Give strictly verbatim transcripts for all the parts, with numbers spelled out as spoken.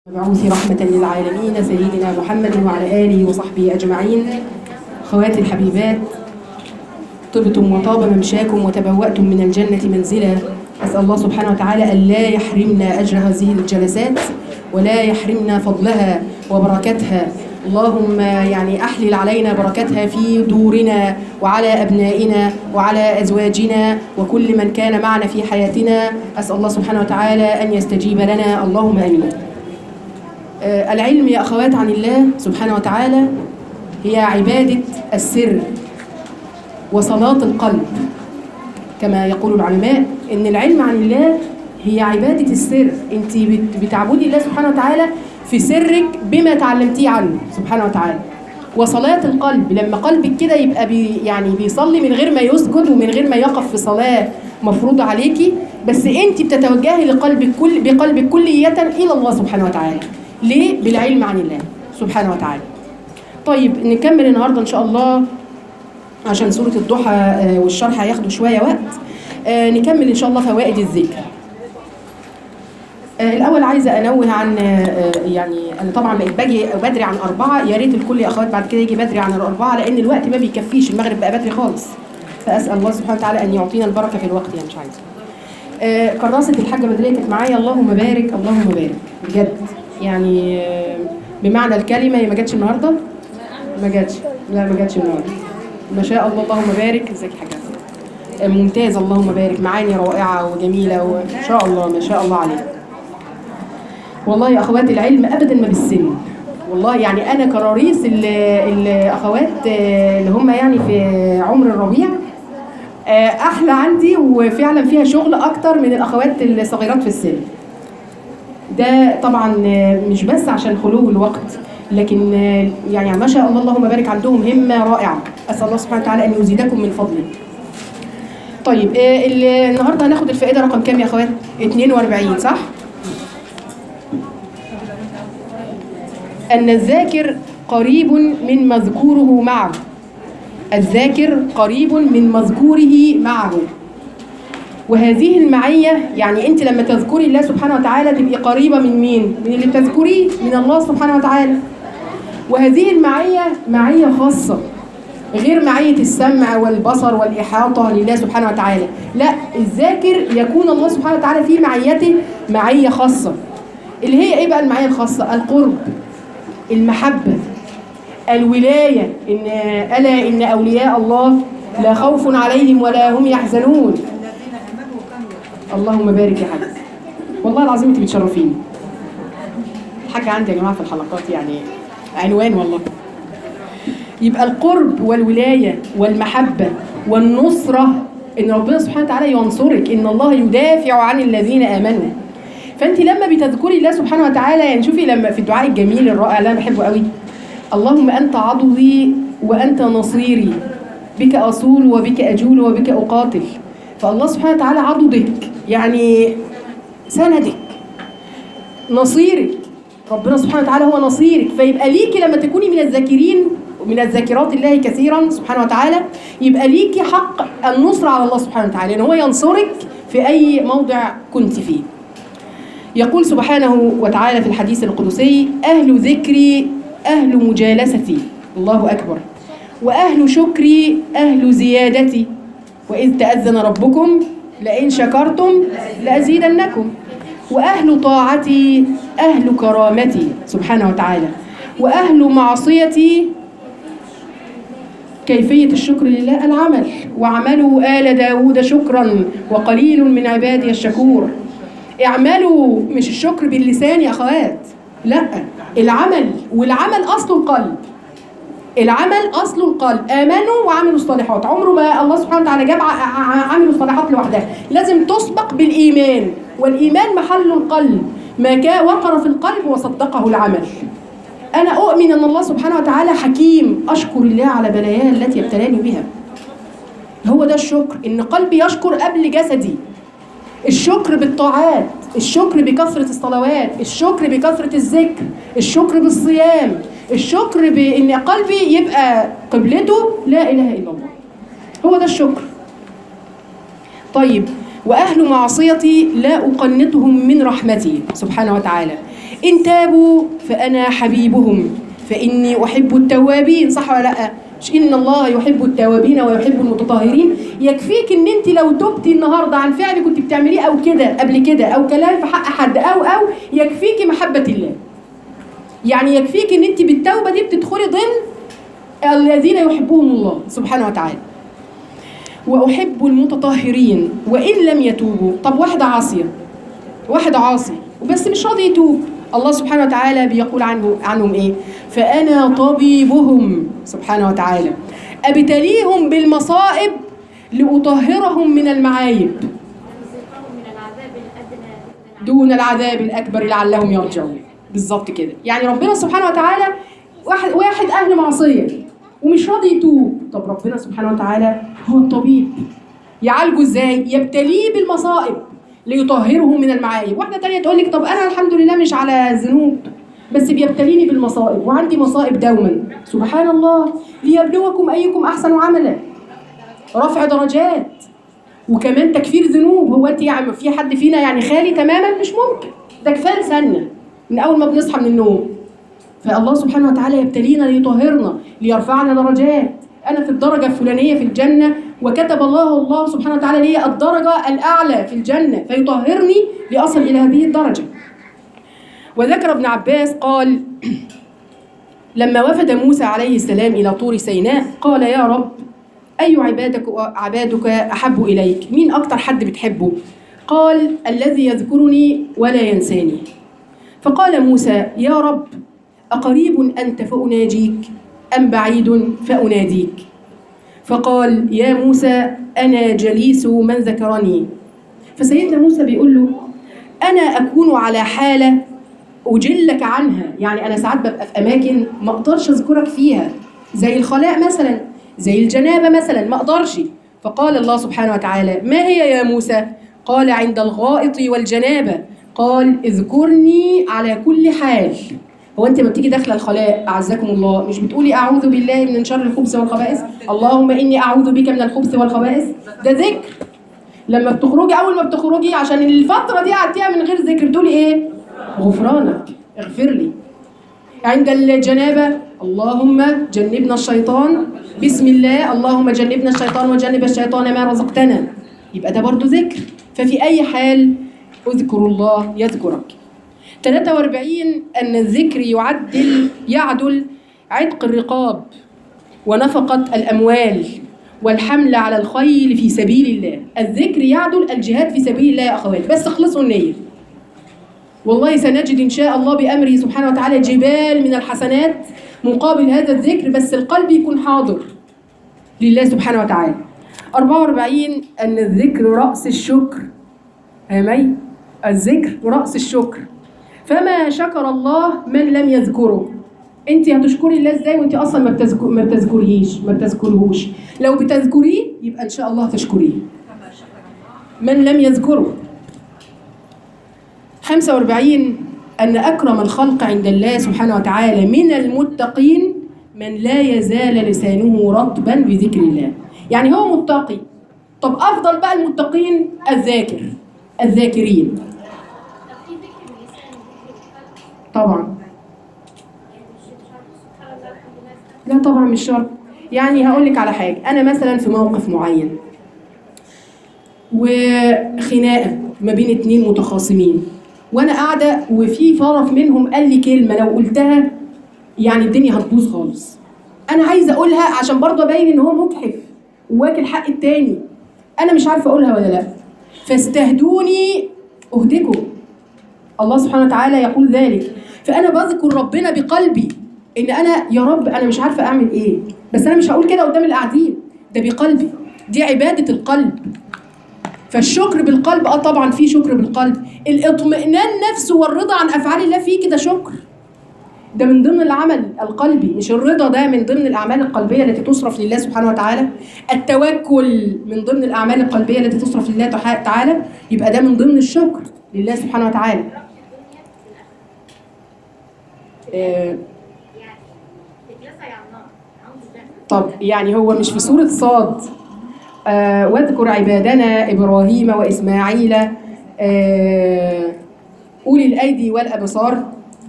المبعوث رحمة للعالمين سيدنا محمد وعلى آله وصحبه أجمعين. خواتي الحبيبات، طبتم وطاب ممشاكم وتبوأتم من الجنة منزلا. أسأل الله سبحانه وتعالى أن لا يحرمنا أجر هذه الجلسات ولا يحرمنا فضلها وبركتها. اللهم يعني أحلل علينا بركتها في دورنا وعلى أبنائنا وعلى أزواجنا وكل من كان معنا في حياتنا. أسأل الله سبحانه وتعالى أن يستجيب لنا، اللهم آمين. العلم يا أخوات عن الله سبحانه وتعالى هي عبادة السر وصلاة القلب، كما يقول العلماء إن العلم عن الله هي عبادة السر. أنت بتعبدي الله سبحانه وتعالى في سرك بما تعلمتيه عنه سبحانه وتعالى. وصلاة القلب لما قلبك كده يبقى بي يعني بيصلي من غير ما يسجد ومن غير ما يقف في صلاة مفروضة عليكي، بس أنت بتتوجهي لقلبك كل بقلبك كلية إلى الله سبحانه وتعالى. ليه؟ بالعلم عن الله سبحانه وتعالى. طيب نكمل النهارده ان شاء الله عشان سورة الضحى والشرح هياخدوا شويه وقت. نكمل ان شاء الله فوائد الذكر. الاول عايزه انوه عن يعني انا طبعا بقيت باجي بدري عن أربعة، يا ريت الكل يا اخوات بعد كده يجي بدري عن الأربعة لان الوقت ما بيكفيش، المغرب بقى بدري خالص. فاسال الله سبحانه وتعالى ان يعطينا البركه في الوقت، يعني مش عايزه. كراسه الحاجه بدريه كانت معايا، اللهم بارك اللهم بارك بجد، يعني بمعنى الكلمه. هي ما جاتش النهارده؟ ما جاتش، لا ما جاتش النهارده. ما شاء الله اللهم بارك. ازيك يا حاجه؟ ممتاز اللهم بارك، معاني رائعه وجميله وما شاء الله ما شاء الله عليك. والله يا اخوات العلم ابدا ما بالسن، والله يعني انا كراريس الاخوات اللي هم يعني في عمر الربيع احلى عندي وفعلا فيها شغل اكتر من الاخوات الصغيرات في السن. ده طبعا مش بس عشان خلو الوقت، لكن يعني ما شاء الله اللهم بارك عندهم همة رائعة. أسأل الله سبحانه وتعالى أن يزيدكم من فضله. طيب النهاردة هناخد الفائدة رقم كام يا أخوات؟ اثنين وأربعين صح؟ أن الذاكر قريب من مذكوره معه. الذاكر قريب من مذكوره معه. وهذه المعية يعني أنت لما تذكري الله سبحانه وتعالى تبقي قريبة من مين؟ من اللي بتذكريه، من الله سبحانه وتعالى. وهذه المعية معية خاصة غير معية السمع والبصر والإحاطة لله سبحانه وتعالى. لا، الذاكر يكون الله سبحانه وتعالى في معيته معية خاصة، اللي هي إيه بقى المعية الخاصة؟ القرب، المحبة، الولاية. إن ألا إن أولياء الله لا خوف عليهم ولا هم يحزنون. اللهم بارك يا حاج، والله العظيم انت بتشرفيني. الحاجة عندي يا جماعة في الحلقات يعني عنوان والله. يبقى القرب والولاية والمحبة والنصرة، ان ربنا سبحانه وتعالى ينصرك، ان الله يدافع عن الذين آمنوا. فانت لما بتذكري الله سبحانه وتعالى، يعني شوفي لما في الدعاء الجميل الرائع اللي انا بحبه قوي، اللهم انت عضدي وانت نصيري، بك اصول وبك اجول وبك اقاتل. فالله سبحانه وتعالى عضدك يعني سندك، نصيرك. ربنا سبحانه وتعالى هو نصيرك. فيبقى ليكي لما تكوني من الذاكرين ومن الذاكرات الله كثيرا سبحانه وتعالى، يبقى ليكي حق النصر على الله سبحانه وتعالى، ان هو ينصرك في اي موضع كنت فيه. يقول سبحانه وتعالى في الحديث القدسي: اهل ذكري اهل مجالستي، الله اكبر، واهل شكري اهل زيادتي، وإذ تأذن ربكم لئن شكرتم لأزيدنكم، وأهل طاعتي أهل كرامتي سبحانه وتعالى، وأهل معصيتي. كيفية الشكر لله العمل، وعملوا آل داود شكرا وقليل من عبادي الشكور. اعملوا، مش الشكر باللسان يا أخوات، لا، العمل، والعمل أصله القلب. العمل أصل القلب. آمنوا وعملوا الصالحات. عمره ما الله سبحانه وتعالى جاب عملوا الصالحات لوحدها، لازم تسبق بالإيمان، والإيمان محل القلب، ما كان وقر في القلب وصدقه العمل. أنا أؤمن أن الله سبحانه وتعالى حكيم، أشكر الله على بلاياه التي ابتلاني بها. هو ده الشكر، إن قلبي يشكر قبل جسدي. الشكر بالطاعات، الشكر بكثرة الصلوات، الشكر بكثرة الذكر، الشكر بالصيام، الشكر بأن قلبي يبقى قبلته لا إله إلا الله. هو ده الشكر. طيب، وأهل معصيتي لا أقنطهم من رحمتي سبحانه وتعالى. إن تابوا فأنا حبيبهم فإني أحب التوابين. صح ولا لأ؟ مش إن الله يحب التوابين ويحب المتطهرين؟ يكفيك إن أنت لو تبتي النهاردة عن فعل كنت بتعمليه أو كده قبل كده، أو كلام في حق حد، أو أو يكفيك محبة الله. يعني يكفيك إن أنت بالتوبة دي بتدخلي ضمن الذين يحبهم الله سبحانه وتعالى. وأحب المتطهرين وإن لم يتوبوا. طب واحدة عاصية، واحد عاصي وبس مش راضي يتوب، الله سبحانه وتعالى بيقول عنه عنهم إيه؟ فأنا طبيبهم سبحانه وتعالى أبتليهم بالمصائب لأطهرهم من المعايب دون العذاب الأكبر لعلهم يرجعون. بالظبط كده. يعني ربنا سبحانه وتعالى واحد واحد أهل معصية ومش راضي يتوب، طب ربنا سبحانه وتعالى هو الطبيب، يعالجه ازاي؟ يبتليه بالمصائب ليطهره من المعايب. واحدة تانية تقول لك طب أنا الحمد لله مش على ذنوب بس بيبتليني بالمصائب وعندي مصائب دوما. سبحان الله، ليبلوكم أيكم أحسن عملا، رفع درجات وكمان تكفير ذنوب. هو أنت يعني في حد فينا يعني خالي تماما؟ مش ممكن، ده كفاية سنة من أول ما بنصحى من النوم. فالله سبحانه وتعالى يبتلينا ليطهرنا ليرفعنا درجات. أنا في الدرجة الفلانية في الجنة وكتب الله الله سبحانه وتعالى لي الدرجة الأعلى في الجنة فيطهرني لأصل إلى هذه الدرجة. وذكر ابن عباس قال لما وفد موسى عليه السلام إلى طور سيناء قال يا رب أي عبادك عبادك أحب إليك؟ مين أكتر حد بتحبه؟ قال الذي يذكرني ولا ينساني. فقال موسى يا رب أقريب أنت فأناجيك أم بعيد فأناديك؟ فقال يا موسى أنا جليس من ذكرني. فسيدنا موسى بيقول له أنا أكون على حالة أجلك عنها، يعني أنا ساعات ببقى في أماكن ما أقدرش أذكرك فيها، زي الخلاء مثلا، زي الجنابة مثلا، ما أقدرش. فقال الله سبحانه وتعالى ما هي يا موسى؟ قال عند الغائط والجنابة. قال اذكرني على كل حال. هو انت لما بتيجي داخله الخلاء اعزكم الله مش بتقولي اعوذ بالله من شر الخبث والخبائث؟ اللهم اني اعوذ بك من الخبث والخبائث، ده ذكر. لما بتخرجي اول ما بتخرجي عشان الفتره دي قعدتيها من غير ذكر تقولي ايه؟ غفرانك اغفر لي. عند الجنابه اللهم جنبنا الشيطان، بسم الله اللهم جنبنا الشيطان وجنب الشيطان ما رزقتنا، يبقى ده برضو ذكر. ففي اي حال اذكر الله يذكرك. ثلاثة وأربعين أن الذكر يعدل يعدل عتق الرقاب ونفقة الأموال والحمل على الخيل في سبيل الله. الذكر يعدل الجهاد في سبيل الله يا أخوات، بس اخلصوا النية. والله سنجد إن شاء الله بأمره سبحانه وتعالى جبال من الحسنات مقابل هذا الذكر، بس القلب يكون حاضر لله سبحانه وتعالى. أربعة وأربعين أن الذكر رأس الشكر. آمين. الذكر رأس الشكر، فما شكر الله من لم يذكره. انت هتشكري الله ازاي وانت اصلا ما بتذكر ما بتذكريهش ما بتذكرهوش؟ لو بتذكريه يبقى ان شاء الله تشكريه. من لم يذكره. خمسة وأربعين ان اكرم الخلق عند الله سبحانه وتعالى من المتقين من لا يزال لسانه رطبا بذكر الله. يعني هو متقي. طب افضل بقى المتقين الذاكر، الذاكرين. طبعا لا طبعا مش شرط. يعني هقول لك على حاجه، انا مثلا في موقف معين وخناقه ما بين اتنين متخاصمين وانا قاعده وفي طرف منهم قال لي كلمه لو قلتها يعني الدنيا هتبوظ خالص، انا عايزه اقولها عشان برضه ابين ان هو مجحف وواكل حق التاني، انا مش عارفه اقولها ولا لا، فاستهدوني اهدكم. الله سبحانه وتعالى يقول ذلك. فأنا بذكر ربنا بقلبي إن أنا يا رب أنا مش عارفة أعمل إيه، بس أنا مش هقول كده قدام القاعدين، ده بقلبي، دي عبادة القلب. فالشكر بالقلب أه طبعا في شكر بالقلب. الاطمئنان نفسه والرضا عن أفعال الله فيه كده شكر، ده من ضمن العمل القلبي، مش الرضا ده من ضمن الأعمال القلبية التي تصرف لله سبحانه وتعالى. التوكل من ضمن الأعمال القلبية التي تصرف لله تعالى، يبقى ده من ضمن الشكر لله سبحانه وتعالى. آه طب يعني هو مش في سورة صاد آه واذكر عبادنا إبراهيم وإسماعيل آه أولي الأيدي والأبصار؟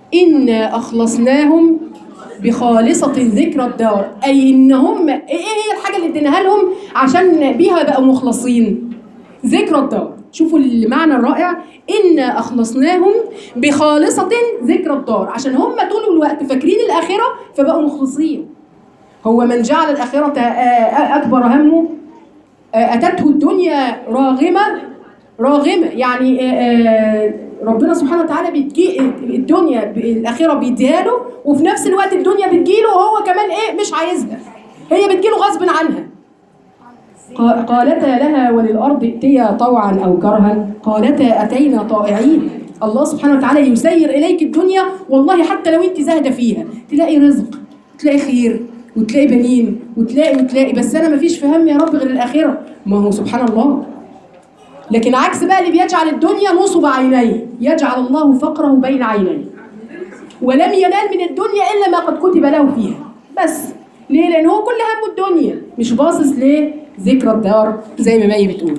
إنا أخلصناهم بخالصة ذكر الدار، أي إن هم إيه هي الحاجة اللي اديناها لهم عشان بيها بقوا مخلصين؟ ذكر الدار. شوفوا المعنى الرائع، إنا أخلصناهم بخالصة ذكر الدار، عشان هم طول الوقت فاكرين الآخرة فبقوا مخلصين. هو من جعل الآخرة أكبر همه أتته الدنيا راغمة راغمة، يعني ربنا سبحانه وتعالى بتجي الدنيا الآخرة بيديها له، وفي نفس الوقت الدنيا بتجيله وهو كمان إيه مش عايزها، هي بتجيله غصب عنها. قالتا لها وللأرض ائتيا طوعا أو كرها قالتا أتينا طائعين. الله سبحانه وتعالى يسير إليك الدنيا، والله حتى لو أنت زاهدة فيها تلاقي رزق، تلاقي خير، وتلاقي بنين، وتلاقي وتلاقي بس أنا مفيش في هم يا رب غير الآخرة. ما هو سبحان الله. لكن عكس بقى اللي بيجعل الدنيا نصب عينيه، يجعل الله فقره بين عينيه، ولم ينال من الدنيا إلا ما قد كتب له فيها. بس ليه؟ لأن هو كل همه الدنيا، مش باصص ليه ذكر الدار زي ما مي بتقول.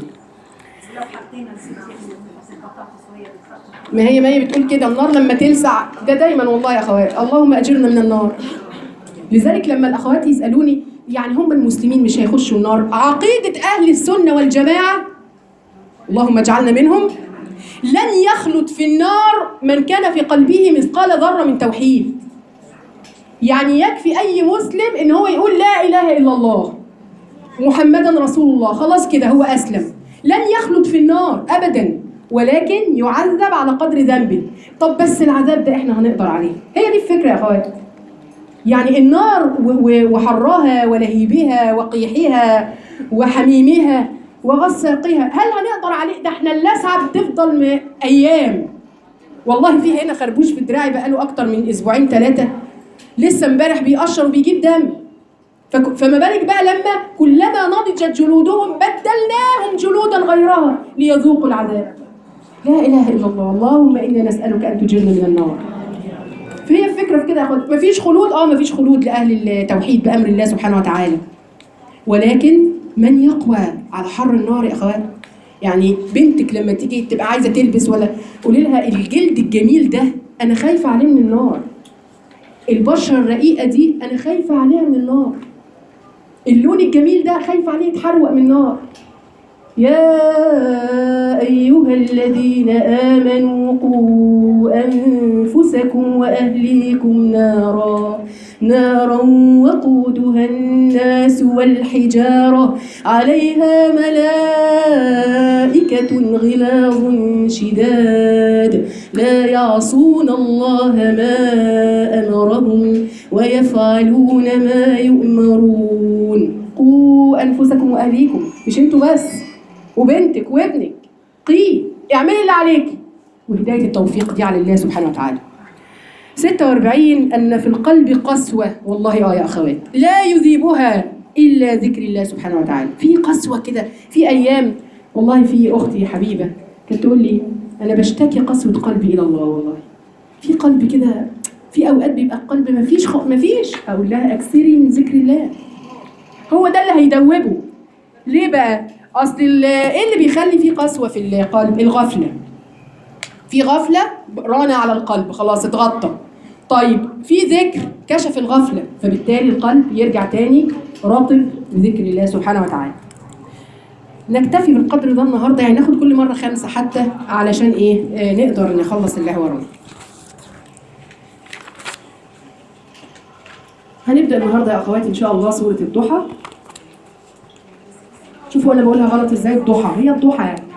ما هي مي بتقول كده، النار لما تلسع ده دايما والله يا اخوات، اللهم اجرنا من النار. لذلك لما الاخوات يسالوني يعني هم المسلمين مش هيخشوا النار، عقيده اهل السنه والجماعه اللهم اجعلنا منهم، لن يخلد في النار من كان في قلبه مثقال ذره من توحيد. يعني يكفي اي مسلم ان هو يقول لا اله الا الله محمدا رسول الله، خلاص كده هو أسلم، لن يخلد في النار أبدا، ولكن يعذب على قدر ذنبه. طب بس العذاب ده احنا هنقدر عليه؟ هي دي الفكرة يا أخوات. يعني النار وحرها ولهيبها وقيحها وحميمها وغساقها هل هنقدر عليه؟ ده احنا اللسعة بتفضل أيام. والله في هنا خربوش في دراعي بقاله أكتر من أسبوعين ثلاثة، لسه امبارح بيقشر وبيجيب دم. فما بالك بقى لما كلما نضجت جلودهم بدلناهم جلودا غيرها ليذوقوا العذاب. لا اله الا الله، اللهم انا نسالك ان تجرنا من النار. فهي الفكره في كده يا اخوات، مفيش خلود، اه مفيش خلود لاهل التوحيد بامر الله سبحانه وتعالى، ولكن من يقوى على حر النار يا اخوات. يعني بنتك لما تيجي تبقى عايزه تلبس ولا قولي لها الجلد الجميل ده انا خايفه عليه من النار، البشره الرقيقه دي انا خايفه عليها من النار، اللون الجميل ده خايفه عليه يتحرق من النار. يا أيها الذين آمنوا قوا أنفسكم وأهليكم نارا نارا وقودها الناس والحجارة عليها ملائكة غلاظ شداد لا يعصون الله ما أمرهم ويفعلون ما يؤمرون. قوا أنفسكم وأهليكم، مش انتوا بس، وبنتك وابنك، قي اعملي اللي عليكي، وهداية التوفيق دي على الله سبحانه وتعالى. ستة وأربعين أن في القلب قسوة، والله اه يا أخوات لا يذيبها إلا ذكر الله سبحانه وتعالى. في قسوة كده، في أيام والله في أختي حبيبة كانت تقول لي أنا بشتكي قسوة قلبي إلى الله، والله في قلب كده، في أوقات بيبقى القلب مفيش خ... مفيش أقول لها أكثري من ذكر الله، هو ده اللي هيدوبه. ليه بقى؟ أصل إيه اللي بيخلي فيه قسوة في القلب؟ الغفلة. في غفلة رانة على القلب، خلاص اتغطى. طيب في ذكر كشف الغفلة، فبالتالي القلب يرجع تاني رطب بذكر الله سبحانه وتعالى. نكتفي بالقدر ده النهارده، يعني ناخد كل مرة خمسة حتى علشان إيه آه نقدر نخلص اللي هو ورانا. هنبدأ النهارده يا أخواتي إن شاء الله سورة الضحى. شوفوا أنا بقولها غلط إزاي، الضحى هي الضحى يعني.